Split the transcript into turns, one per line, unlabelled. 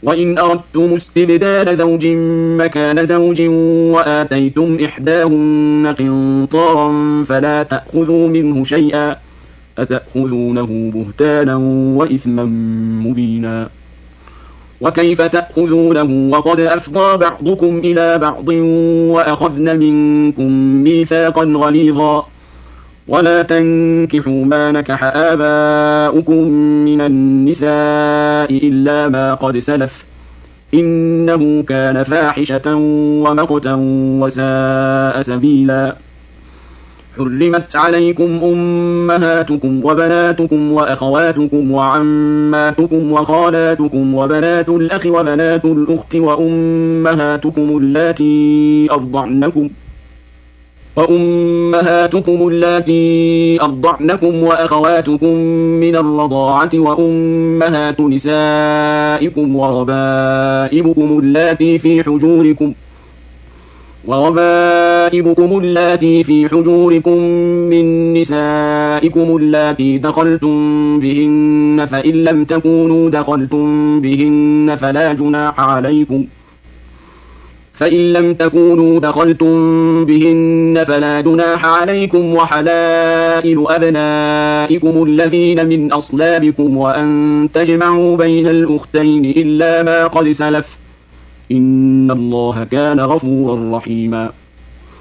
وإن أردتم استبدال زوج مكان زوج وآتيتم إحداهن قنطارا فلا تأخذوا منه شيئا أتأخذونه بهتانا وإثما مبينا وكيف تأخذونه وقد أفضى بعضكم إلى بعض وأخذن منكم ميثاقا غليظا ولا تنكحوا ما نكح آباؤكم من النساء إلا ما قد سلف إنه كان فاحشة ومقتا وساء سبيلا حرمت عليكم أمهاتكم وبناتكم وأخواتكم وعماتكم وخالاتكم وبنات الأخ وبنات الأخت وأمهاتكم اللاتي أرضعنكم وأخواتكم من الرضاعة وأمهات نسائكم وربائبكم اللاتي في حجوركم من نسائكم اللاتي دخلتم بهن فإن لم تكونوا دخلتم بهن فلا جناح عليكم وحلائل أبنائكم الذين من أصلابكم وأن تجمعوا بين الأختين إلا ما قد سلف إن الله كان غفورا رحيما